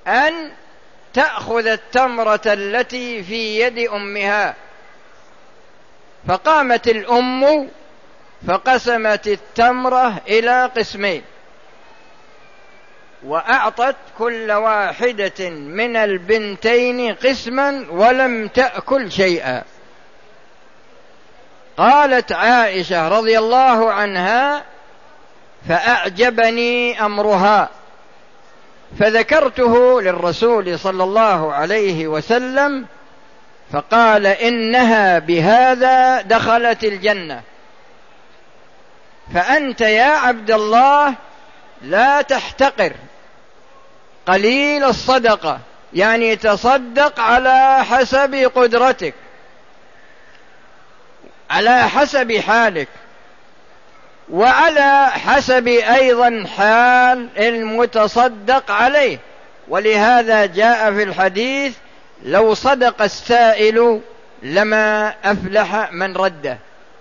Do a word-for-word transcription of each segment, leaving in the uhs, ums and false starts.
أن تأخذ التمرة التي في يد أمها. فقامت الأم فقسمت التمرة إلى قسمين، وأعطت كل واحدة من البنتين قسما ولم تأكل شيئا. قالت عائشة رضي الله عنها: فأعجبني أمرها، فذكرته للرسول صلى الله عليه وسلم، فقال: إنها بهذا دخلت الجنة. فأنت يا عبد الله لا تحتقر قليل الصدقة، يعني تصدق على حسب قدرتك، على حسب حالك، وعلى حسب أيضا حال المتصدق عليه. ولهذا جاء في الحديث: لو صدق السائل لما أفلح من رده،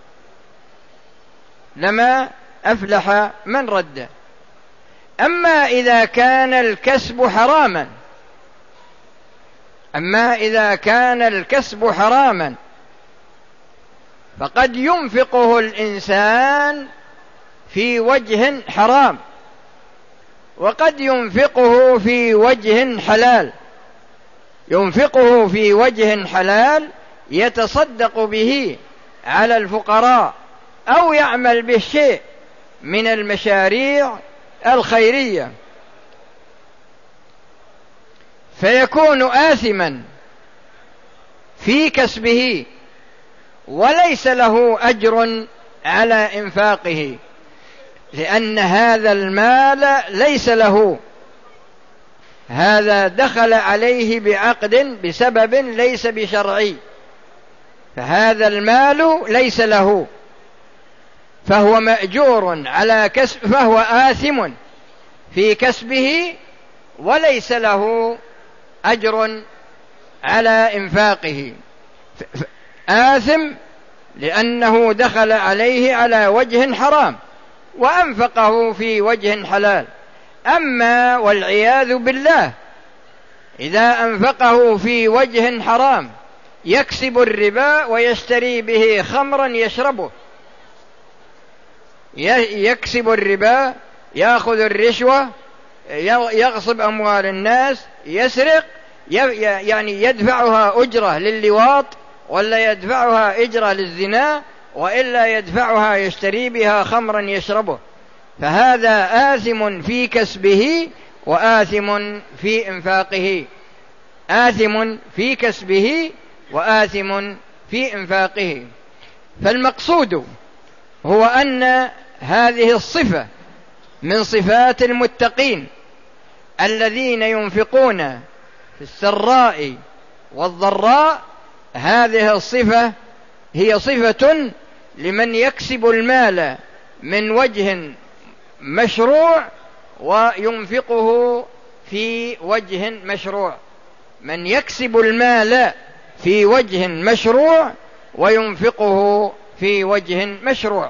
لما أفلح من رده. أما إذا كان الكسب حراما أما إذا كان الكسب حراما فقد ينفقه الإنسان في وجه حرام، وقد ينفقه في وجه حلال. ينفقه في وجه حلال يتصدق به على الفقراء، أو يعمل به شيء من المشاريع الخيرية، فيكون آثما في كسبه وليس له أجر على إنفاقه، لأن هذا المال ليس له، هذا دخل عليه بعقد بسبب ليس بشرعي، فهذا المال ليس له، فهو مأجور على كسب، فهو آثم في كسبه وليس له أجر على إنفاقه. آثم لأنه دخل عليه على وجه حرام وأنفقه في وجه حلال. أما والعياذ بالله إذا أنفقه في وجه حرام يكسب الربا ويشتري به خمرا يشربه، يكسب الربا، يأخذ الرشوة، يغصب أموال الناس، يسرق، يعني يدفعها أجرة لللواط، ولا يدفعها أجرة للزنا، وإلا يدفعها يشتري بها خمرا يشربه. فهذا آثم في كسبه وآثم في إنفاقه، آثم في كسبه وآثم في إنفاقه. فالمقصود هو أن هذه الصفة من صفات المتقين الذين ينفقون في السراء والضراء. هذه الصفة هي صفة لمن يكسب المال من وجه مشروع وينفقه في وجه مشروع، من يكسب المال في وجه مشروع وينفقه في وجه مشروع،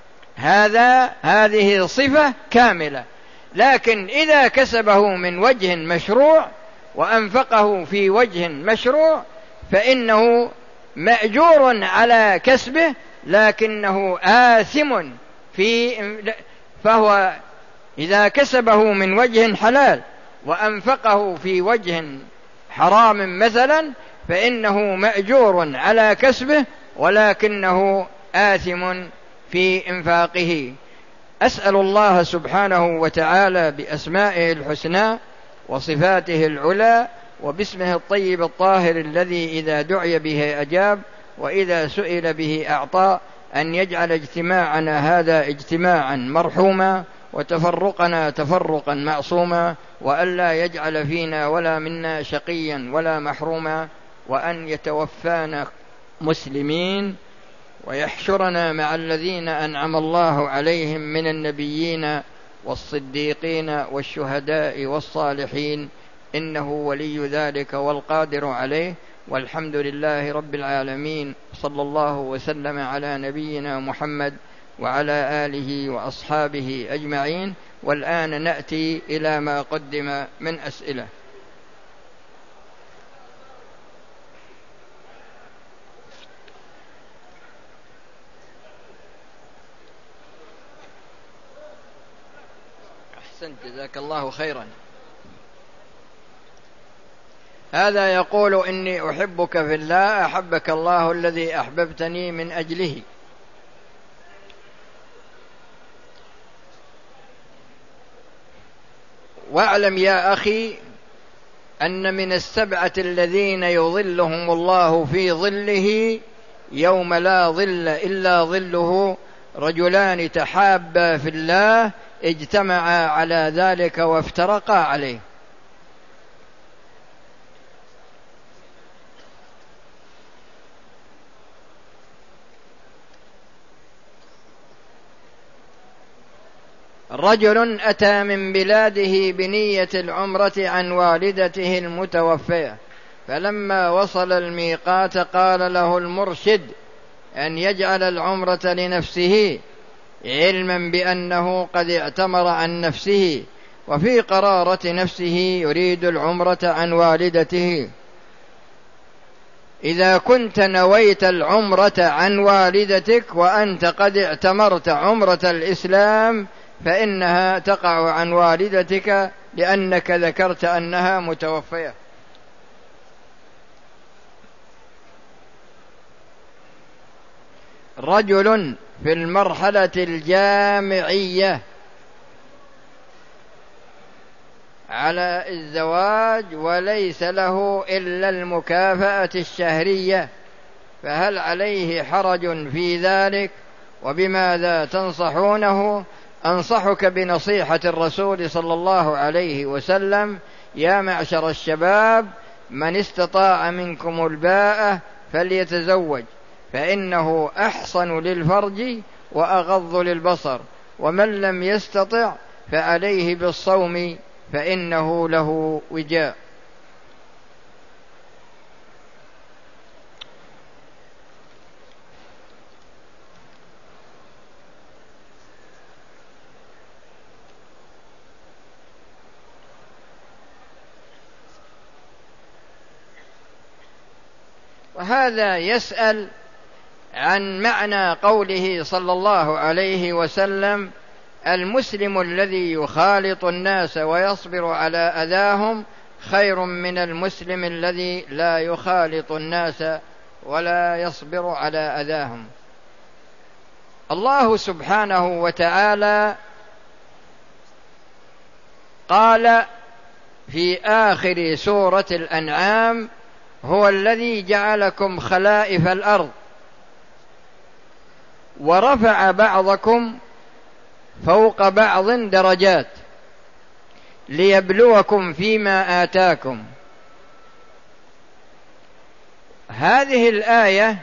هذا هذه صفة كاملة. لكن إذا كسبه من وجه مشروع وأنفقه في وجه مشروع فإنه مأجور على كسبه، لكنه آثم في، فهو إذا كسبه من وجه حلال وأنفقه في وجه حرام مثلا فإنه مأجور على كسبه ولكنه آثم في إنفاقه. أسأل الله سبحانه وتعالى بأسمائه الحسنى وصفاته العلى وباسمه الطيب الطاهر الذي إذا دعي به أجاب وإذا سئل به أعطى، أن يجعل اجتماعنا هذا اجتماعا مرحوما وتفرقنا تفرقا معصوما، وألا يجعل فينا ولا منا شقيا ولا محروما، وأن يتوفانا مسلمين ويحشرنا مع الذين أنعم الله عليهم من النبيين والصديقين والشهداء والصالحين، إنه ولي ذلك والقادر عليه. والحمد لله رب العالمين، صلى الله وسلم على نبينا محمد وعلى آله وأصحابه أجمعين. والآن نأتي إلى ما قدم من أسئلة. أحسنت، جزاك الله خيرا. هذا يقول إني أحبك في الله أحبك الله الذي أحببتني من أجله. واعلم يا أخي أن من السبعة الذين يظلهم الله في ظله يوم لا ظل إلا ظله رجلان تحابا في الله اجتمعا على ذلك وافترقا عليه. رجل أتى من بلاده بنية العمرة عن والدته المتوفية، فلما وصل الميقات قال له المرشد أن يجعل العمرة لنفسه علما بأنه قد اعتمر عن نفسه، وفي قرارة نفسه يريد العمرة عن والدته. إذا كنت نويت العمرة عن والدتك وأنت قد اعتمرت عمرة الإسلام فإنها تقع عن والدتك لأنك ذكرت أنها متوفية. رجل في المرحلة الجامعية على الزواج وليس له إلا المكافأة الشهرية، فهل عليه حرج في ذلك؟ وبماذا تنصحونه؟ أنصحك بنصيحة الرسول صلى الله عليه وسلم: يا معشر الشباب من استطاع منكم الباءة فليتزوج فإنه أحصن للفرج وأغض للبصر، ومن لم يستطع فعليه بالصوم فإنه له وجاء. وهذا يسأل عن معنى قوله صلى الله عليه وسلم: المسلم الذي يخالط الناس ويصبر على أذاهم خير من المسلم الذي لا يخالط الناس ولا يصبر على أذاهم. الله سبحانه وتعالى قال في آخر سورة الأنعام: هو الذي جعلكم خلائف الأرض ورفع بعضكم فوق بعض درجات ليبلوكم فيما آتاكم. هذه الآية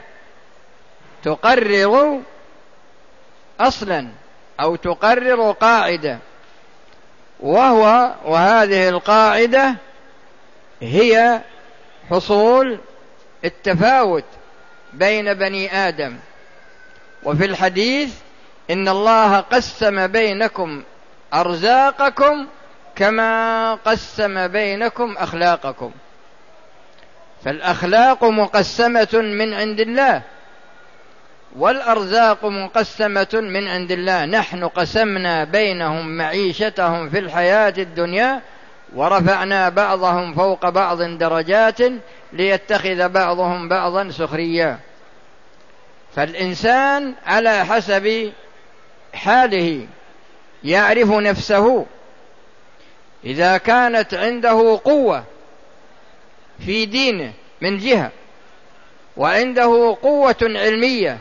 تقرر أصلا أو تقرر قاعدة، وهو وهذه القاعدة هي حصول التفاوت بين بني آدم. وفي الحديث: إن الله قسم بينكم أرزاقكم كما قسم بينكم أخلاقكم. فالأخلاق مقسمة من عند الله والأرزاق مقسمة من عند الله. نحن قسمنا بينهم معيشتهم في الحياة الدنيا ورفعنا بعضهم فوق بعض درجات ليتخذ بعضهم بعضا سخريا. فالإنسان على حسب حاله يعرف نفسه. إذا كانت عنده قوة في دينه من جهة، وعنده قوة علمية،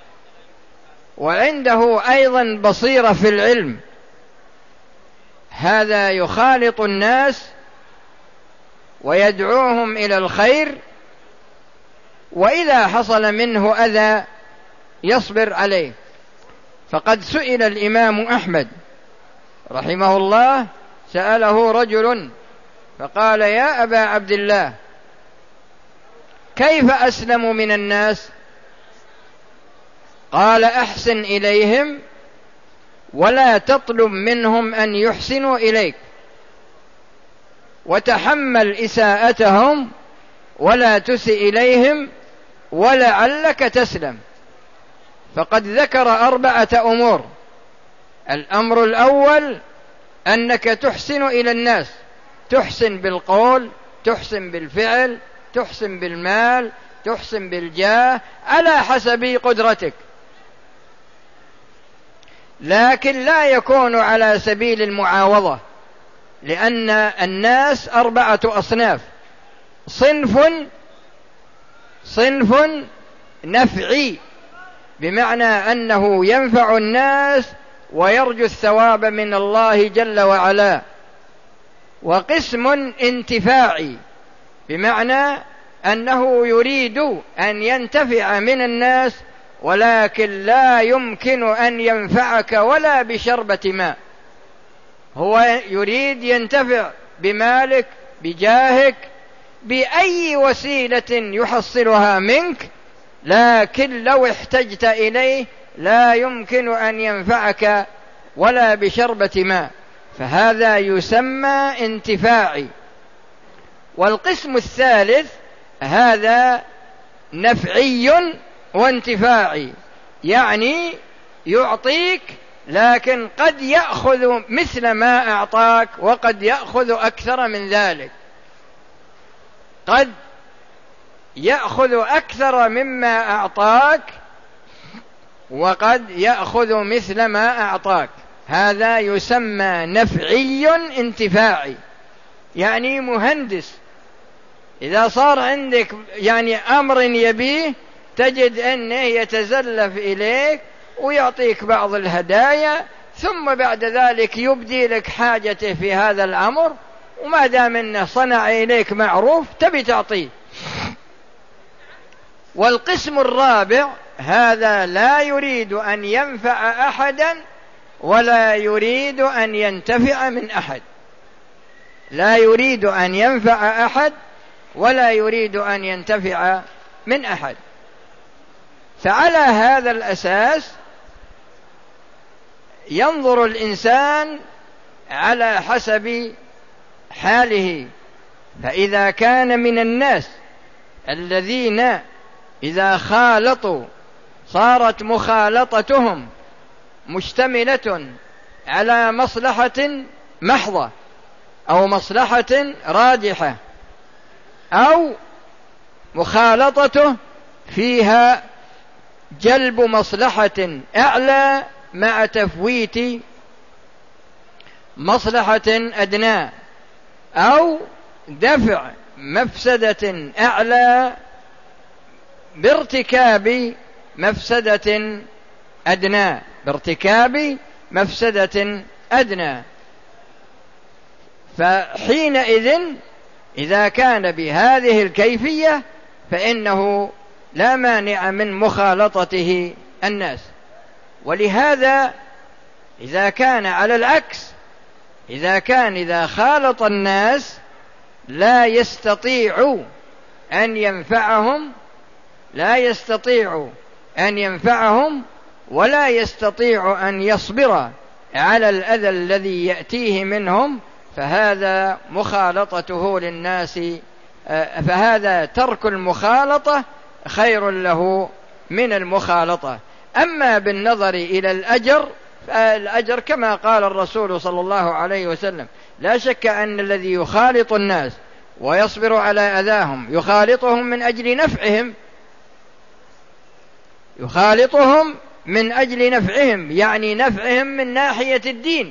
وعنده أيضا بصيرة في العلم، هذا يخالط الناس ويدعوهم إلى الخير، وإذا حصل منه أذى يصبر عليه. فقد سئل الإمام أحمد رحمه الله، سأله رجل فقال: يا أبا عبد الله، كيف أسلم من الناس؟ قال: أحسن إليهم ولا تطلب منهم أن يحسنوا إليك، وتحمل إساءتهم ولا تسئ إليهم ولعلك تسلم. فقد ذكر أربعة أمور. الأمر الأول: أنك تحسن إلى الناس، تحسن بالقول، تحسن بالفعل، تحسن بالمال، تحسن بالجاه، على حسب قدرتك، لكن لا يكون على سبيل المعاوضة، لأن الناس أربعة أصناف: صنف صنف نفعي، بمعنى أنه ينفع الناس ويرجو الثواب من الله جل وعلا، وقسم انتفاعي، بمعنى أنه يريد أن ينتفع من الناس ولكن لا يمكن أن ينفعك ولا بشربة ماء، هو يريد ينتفع بمالك، بجاهك، بأي وسيلة يحصلها منك، لكن لو احتجت إليه لا يمكن أن ينفعك ولا بشربة ماء، فهذا يسمى انتفاعي. والقسم الثالث هذا نفعي وانتفاعي، يعني يعطيك لكن قد يأخذ مثل ما أعطاك وقد يأخذ أكثر من ذلك، قد يأخذ أكثر مما أعطاك وقد يأخذ مثل ما أعطاك، هذا يسمى نفعي انتفاعي. يعني مهندس إذا صار عندك يعني أمر يبيه تجد أنه يتزلف إليك ويعطيك بعض الهدايا، ثم بعد ذلك يبدي لك حاجته في هذا الأمر، وما دام أنه صنع إليك معروف تبي تعطيه. والقسم الرابع هذا لا يريد أن ينفع أحدا ولا يريد أن ينتفع من أحد، لا يريد أن ينفع أحد ولا يريد أن ينتفع من أحد. فعلى هذا الأساس ينظر الإنسان على حسب حاله، فإذا كان من الناس الذين إذا خالطوا صارت مخالطتهم مشتملة على مصلحة محضة أو مصلحة راجحة، أو مخالطته فيها جلب مصلحة أعلى مع تفويت مصلحة أدنى، أو دفع مفسدة أعلى بارتكاب مفسدة أدنى، بارتكاب مفسدة أدنى، فحينئذ إذا كان بهذه الكيفية فإنه لا مانع من مخالطته الناس. ولهذا إذا كان على العكس، إذا كان إذا خالط الناس لا يستطيع أن ينفعهم لا يستطيع أن ينفعهم ولا يستطيع أن يصبر على الأذى الذي يأتيه منهم، فهذا مخالطته للناس، فهذا ترك المخالطة خير له من المخالطة. أما بالنظر إلى الأجر فالأجر كما قال الرسول صلى الله عليه وسلم: لا شك أن الذي يخالط الناس ويصبر على أذاهم يخالطهم من أجل نفعهم، يخالطهم من أجل نفعهم، يعني نفعهم من ناحية الدين،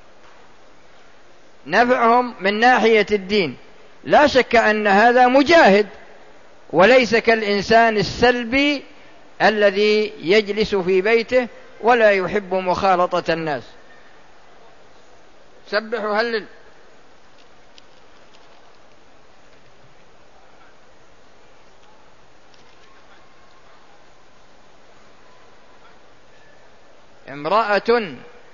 نفعهم من ناحية الدين. لا شك أن هذا مجاهد، وليس كالإنسان السلبي الذي يجلس في بيته ولا يحب مخالطة الناس. سبحوا هلل. امرأة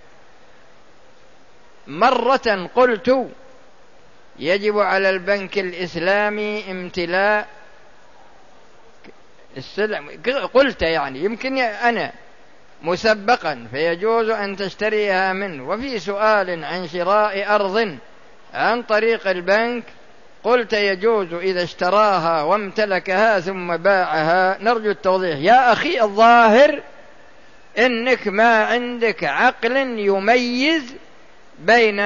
مرة قلت يجب على البنك الإسلامي امتلاء السلم، قلت يعني يمكن أنا مسبقا فيجوز أن تشتريها منه، وفي سؤال عن شراء أرض عن طريق البنك قلت يجوز إذا اشتراها وامتلكها ثم باعها. نرجو التوضيح يا أخي. الظاهر إنك ما عندك عقل يميز بين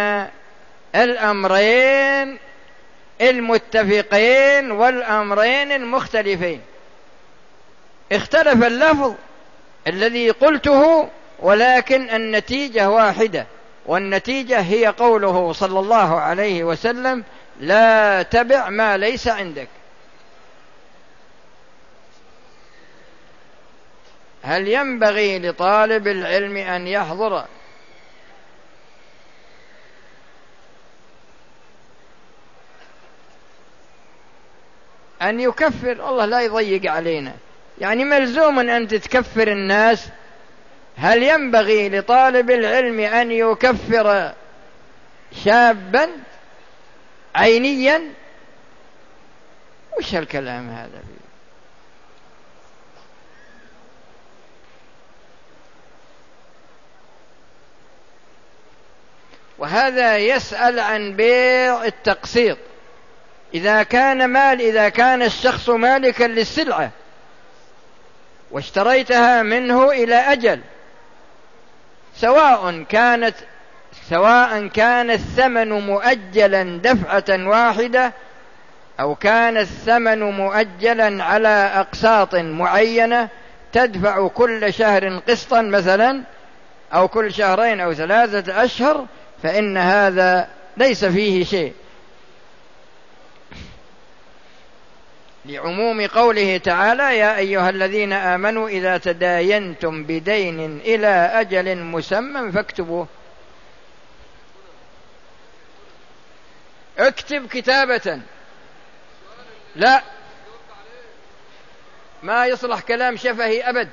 الأمرين المتفقين والأمرين المختلفين. اختلف اللفظ الذي قلته ولكن النتيجة واحدة، والنتيجة هي قوله صلى الله عليه وسلم: لا تبع ما ليس عندك. هل ينبغي لطالب العلم أن يحضر أن يكفر؟ الله لا يضيق علينا، يعني ملزوم أن تتكفر الناس. هل ينبغي لطالب العلم أن يكفر شابا عينيا؟ وش الكلام هذا فيه؟ وهذا يسأل عن بيع التقسيط. إذا كان مال إذا كان الشخص مالكا للسلعة واشتريتها منه إلى أجل، سواء كانت سواء كان الثمن مؤجلا دفعة واحدة أو كان الثمن مؤجلا على أقساط معينة تدفع كل شهر قسطا مثلا، أو كل شهرين أو ثلاثة أشهر، فإن هذا ليس فيه شيء، لعموم قوله تعالى: يا أيها الذين آمنوا إذا تداينتم بدين إلى أجل مسمى فاكتبوه. اكتب كتابة، لا ما يصلح كلام شفهي أبد.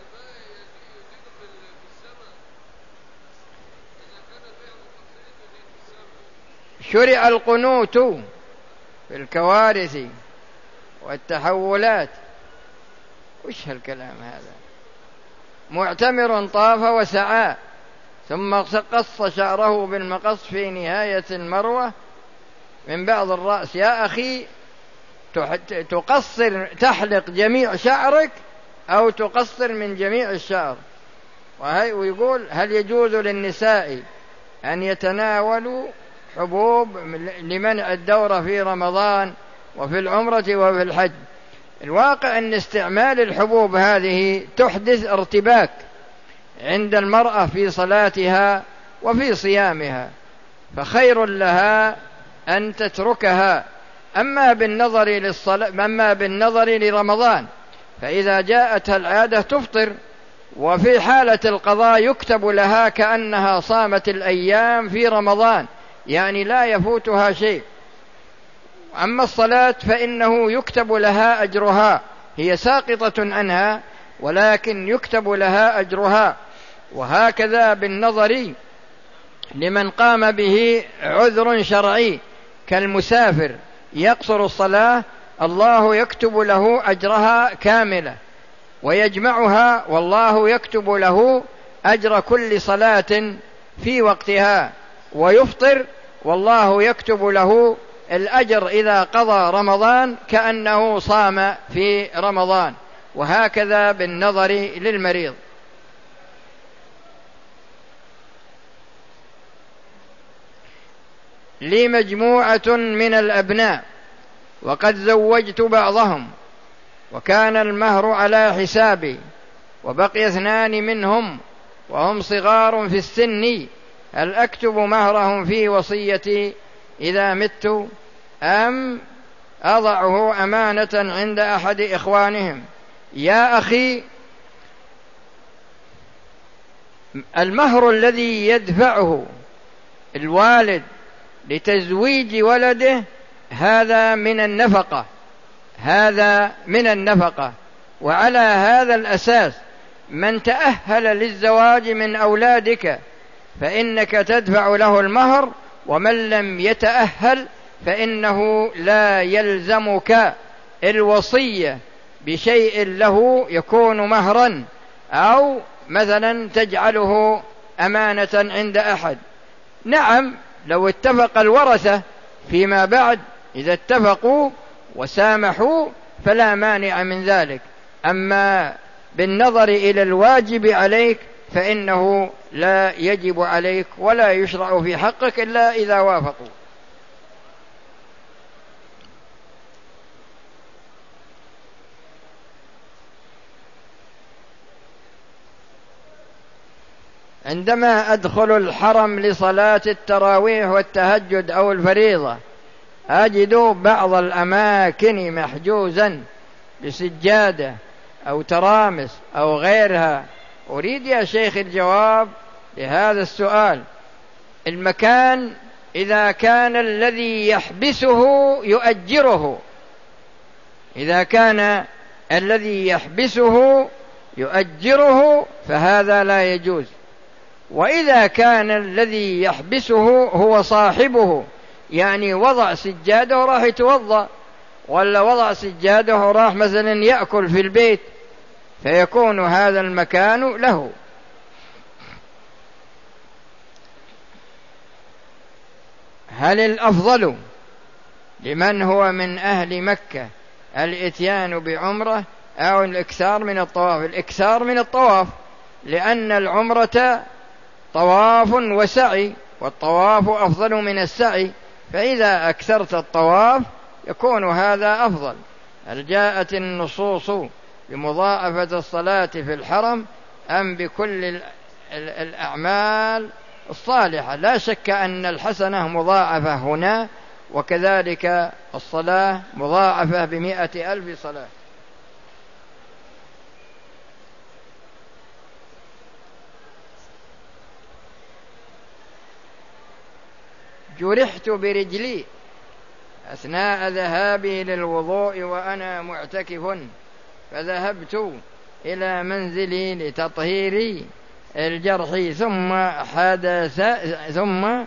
شرع القنوت في الكوارث والتحولات. وش هالكلام هذا؟ معتمر طاف وسعى ثم قص شعره بالمقص في نهاية المروة من بعض الرأس. يا أخي، تقصر تحلق جميع شعرك أو تقصر من جميع الشعر. ويقول: هل يجوز للنساء أن يتناولوا حبوب لمنع الدورة في رمضان وفي العمرة وفي الحج؟ الواقع أن استعمال الحبوب هذه تحدث ارتباك عند المرأة في صلاتها وفي صيامها، فخير لها أن تتركها. أما بالنظر للصلاة أما بالنظر لرمضان فإذا جاءتها العادة تفطر، وفي حالة القضاء يكتب لها كأنها صامت الأيام في رمضان، يعني لا يفوتها شيء. أما الصلاة فإنه يكتب لها أجرها، هي ساقطة عنها ولكن يكتب لها أجرها. وهكذا بالنظر لمن قام به عذر شرعي كالمسافر يقصر الصلاة، الله يكتب له أجرها كاملة ويجمعها، والله يكتب له أجر كل صلاة في وقتها. ويفطر والله يكتب له الأجر إذا قضى رمضان كأنه صام في رمضان. وهكذا بالنظر للمريض. لي مجموعة من الأبناء وقد زوجت بعضهم وكان المهر على حسابي، وبقي اثنان منهم وهم صغار في السن، هل أكتب مهرهم في وصيتي إذا مت أم أضعه أمانة عند أحد إخوانهم؟ يا أخي، المهر الذي يدفعه الوالد لتزويج ولده هذا من النفقة هذا من النفقة وعلى هذا الأساس من تأهل للزواج من أولادك فإنك تدفع له المهر، ومن لم يتأهل فإنه لا يلزمك الوصية بشيء له يكون مهرا، أو مثلا تجعله أمانة عند أحد. نعم، لو اتفق الورثة فيما بعد، إذا اتفقوا وسامحوا فلا مانع من ذلك. أما بالنظر إلى الواجب عليك فإنه لا يجب عليك ولا يشرع في حقك إلا إذا وافقوا. عندما أدخل الحرم لصلاة التراويح والتهجد أو الفريضة أجد بعض الأماكن محجوزا بسجادة أو ترامس أو غيرها. أريد يا شيخ الجواب لهذا السؤال. المكان إذا كان الذي يحبسه يؤجره، إذا كان الذي يحبسه يؤجره فهذا لا يجوز. وإذا كان الذي يحبسه هو صاحبه، يعني وضع سجاده وراح يتوضأ، ولا وضع سجاده وراح مثلا يأكل في البيت، فيكون هذا المكان له. هل الأفضل لمن هو من أهل مكة الإتيان بعمرة أو الإكثار من الطواف؟ الإكثار من الطواف، لأن العمرة طواف وسعي، والطواف أفضل من السعي، فإذا أكثرت الطواف يكون هذا أفضل. هل جاءت النصوص بمضاعفة الصلاة في الحرم أم بكل الأعمال الصالحة؟ لا شك أن الحسنة مضاعفة هنا، وكذلك الصلاة مضاعفة بمئة ألف صلاة. جرحت برجلي أثناء ذهابي للوضوء وأنا معتكف، فذهبت إلى منزلي لتطهير الجرح، ثم حدث ثم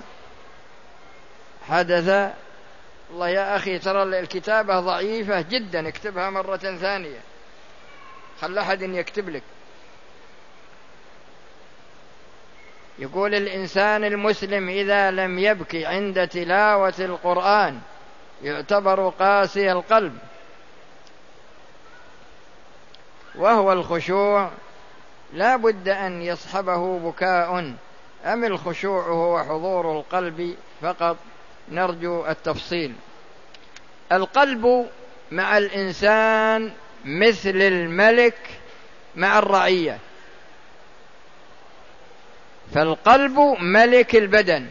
حدث الله يا أخي ترى الكتابة ضعيفة جدا، اكتبها مرة ثانية، خل أحد يكتب لك. يقول الإنسان المسلم إذا لم يبكي عند تلاوة القرآن يعتبر قاسي القلب، وهو الخشوع لا بد أن يصحبه بكاء، أم الخشوع هو حضور القلب فقط؟ نرجو التفصيل. القلب مع الإنسان مثل الملك مع الرعية، فالقلب ملك البدن،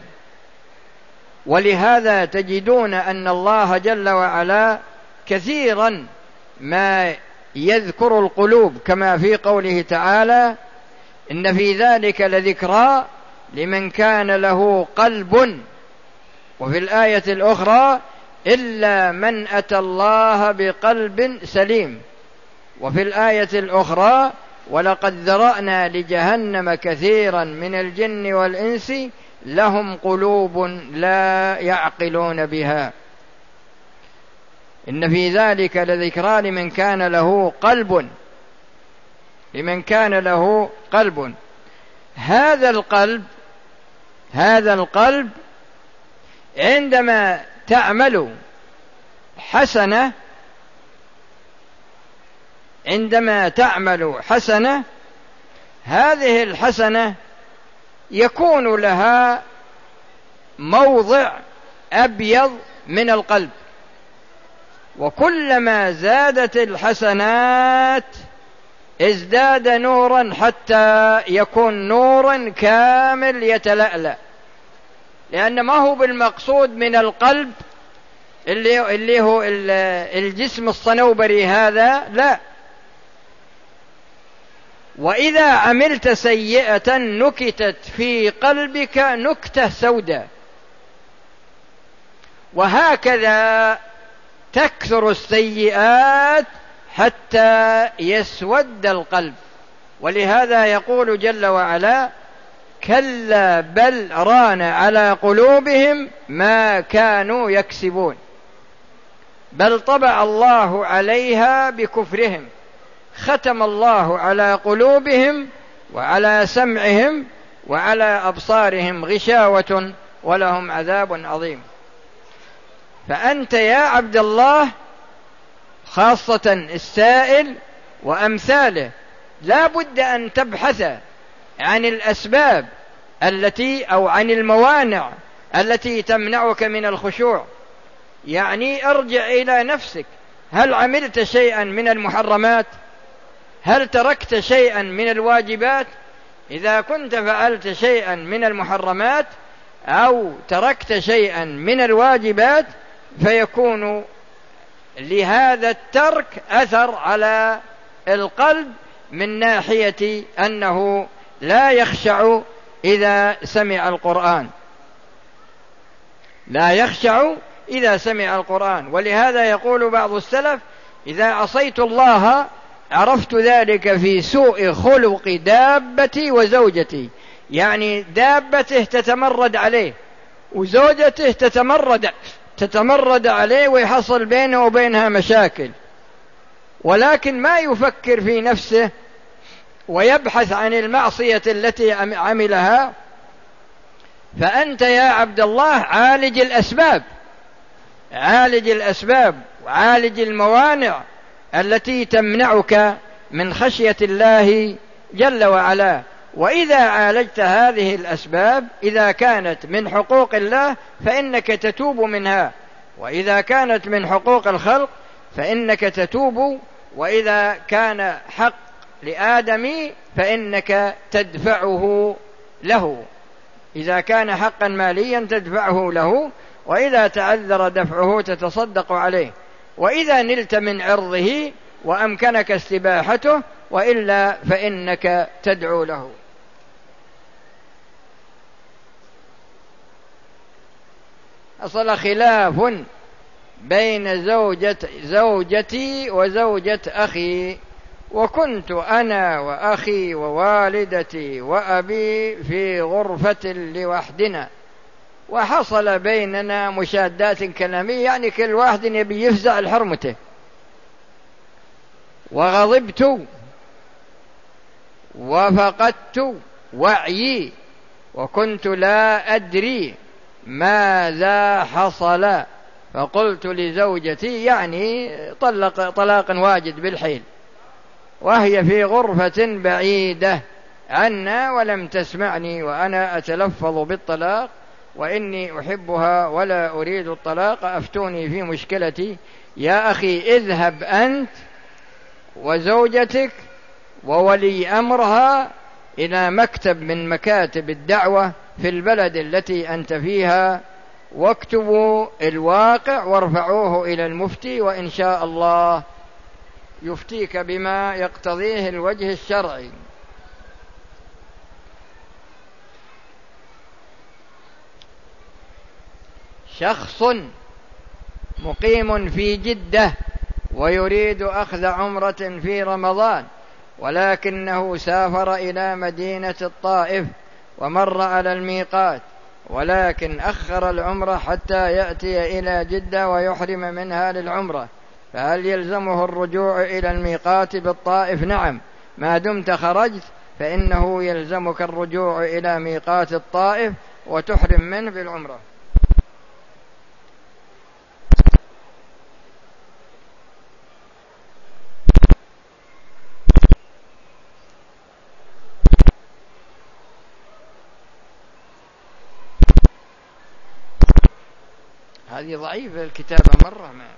ولهذا تجدون أن الله جل وعلا كثيرا ما يذكر القلوب، كما في قوله تعالى: إن في ذلك لذكرى لمن كان له قلب، وفي الآية الأخرى: إلا من أتى الله بقلب سليم، وفي الآية الأخرى: ولقد ذرأنا لجهنم كثيرا من الجن والإنس لهم قلوب لا يعقلون بها. إن في ذلك لذكرى لمن كان له قلب، لمن كان له قلب. هذا القلب هذا القلب عندما تعمل حسنة عندما تعمل حسنة هذه الحسنة يكون لها موضع أبيض من القلب، وكلما زادت الحسنات ازداد نورا حتى يكون نورا كامل يتلألأ، لأن ما هو بالمقصود من القلب اللي, اللي هو الجسم الصنوبري هذا، لا. وإذا عملت سيئة نكتت في قلبك نكتة سوداء، وهكذا تكثر السيئات حتى يسود القلب. ولهذا يقول جل وعلا: كلا بل ران على قلوبهم ما كانوا يكسبون، بل طبع الله عليها بكفرهم، ختم الله على قلوبهم وعلى سمعهم وعلى أبصارهم غشاوة ولهم عذاب عظيم. فأنت يا عبد الله، خاصة السائل وأمثاله، لا بد أن تبحث عن الأسباب التي أو عن الموانع التي تمنعك من الخشوع. يعني ارجع إلى نفسك، هل عملت شيئا من المحرمات؟ هل تركت شيئا من الواجبات؟ إذا كنت فعلت شيئا من المحرمات أو تركت شيئا من الواجبات فيكون لهذا الترك أثر على القلب من ناحية أنه لا يخشع إذا سمع القرآن، لا يخشع إذا سمع القرآن. ولهذا يقول بعض السلف: إذا عصيت الله عرفت ذلك في سوء خلق دابتي وزوجتي. يعني دابته تتمرد عليه وزوجته تتمرد تتمرد عليه ويحصل بينه وبينها مشاكل، ولكن ما يفكر في نفسه ويبحث عن المعصية التي عملها. فأنت يا عبد الله عالج الأسباب، عالج الأسباب وعالج الموانع التي تمنعك من خشية الله جل وعلا. وإذا عالجت هذه الأسباب إذا كانت من حقوق الله فإنك تتوب منها، وإذا كانت من حقوق الخلق فإنك تتوب، وإذا كان حق لآدم فإنك تدفعه له، إذا كان حقا ماليا تدفعه له، وإذا تعذر دفعه تتصدق عليه، وإذا نلت من عرضه وأمكنك استباحته، وإلا فإنك تدعو له. حصل خلاف بين زوجة زوجتي وزوجة أخي، وكنت أنا وأخي ووالدتي وأبي في غرفة لوحدنا، وحصل بيننا مشادات كلامية، يعني كل واحد يبي يفزع لحرمته، وغضبت وفقدت وعيي وكنت لا أدري ماذا حصل، فقلت لزوجتي، يعني طلق طلاق واجد بالحيل، وهي في غرفة بعيدة عنا ولم تسمعني وأنا أتلفظ بالطلاق وإني أحبها ولا أريد الطلاق، أفتوني في مشكلتي. يا أخي اذهب أنت وزوجتك وولي أمرها إلى مكتب من مكاتب الدعوة في البلد التي أنت فيها، واكتبوا الواقع وارفعوه إلى المفتي، وإن شاء الله يفتيك بما يقتضيه الوجه الشرعي. شخص مقيم في جدة ويريد أخذ عمرة في رمضان، ولكنه سافر إلى مدينة الطائف ومر على الميقات، ولكن أخر العمرة حتى يأتي إلى جدة ويحرم منها للعمرة، فهل يلزمه الرجوع إلى الميقات بالطائف؟ نعم، ما دمت خرجت فإنه يلزمك الرجوع إلى ميقات الطائف وتحرم منه بالعمرة. هذه ضعيفة الكتابة مرة، ما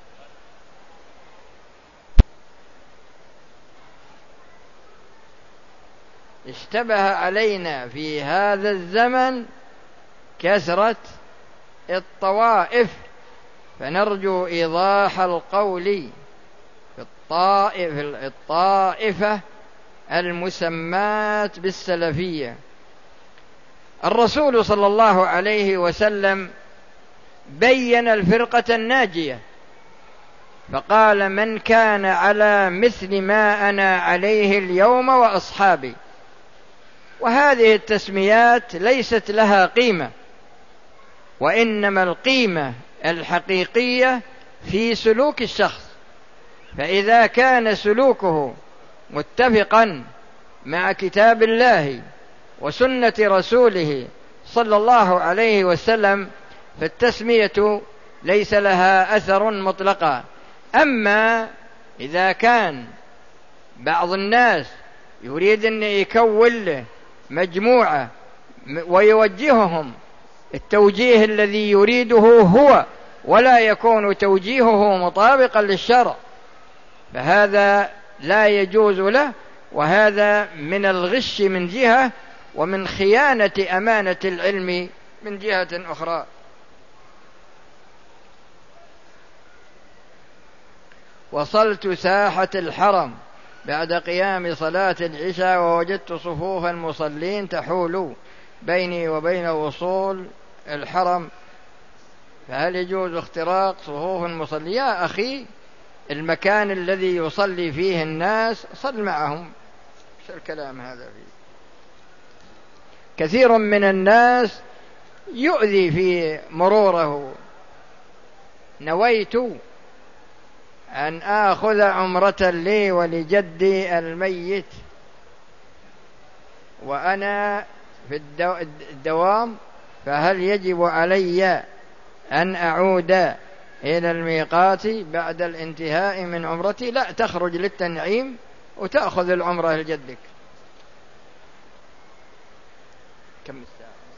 اشتبه علينا في هذا الزمن كثرة الطوائف، فنرجو إيضاح القول في الطائف الطائفة المسمات بالسلفية. الرسول صلى الله عليه وسلم بين الفرقة الناجية فقال: من كان على مثل ما أنا عليه اليوم وأصحابي. وهذه التسميات ليست لها قيمة، وإنما القيمة الحقيقية في سلوك الشخص، فإذا كان سلوكه متفقا مع كتاب الله وسنة رسوله صلى الله عليه وسلم فالتسمية ليس لها أثر مطلقا. أما إذا كان بعض الناس يريد أن يكون له مجموعة ويوجههم التوجيه الذي يريده هو، ولا يكون توجيهه مطابقا للشرع، فهذا لا يجوز له، وهذا من الغش من جهة، ومن خيانة أمانة العلم من جهة أخرى. وصلت ساحة الحرم بعد قيام صلاة العشاء ووجدت صفوف المصلين تحول بيني وبين وصول الحرم، فهل يجوز اختراق صفوف المصلين؟ يا أخي، المكان الذي يصلي فيه الناس صل معهم، شو الكلام هذا فيه؟ كثير من الناس يؤذي في مروره. نويت أن آخذ عمرة لي ولجدي الميت وأنا في الدوام، فهل يجب علي أن أعود إلى الميقات بعد الانتهاء من عمرتي؟ لا، تخرج للتنعيم وتأخذ العمرة لجدك. كم الساعة؟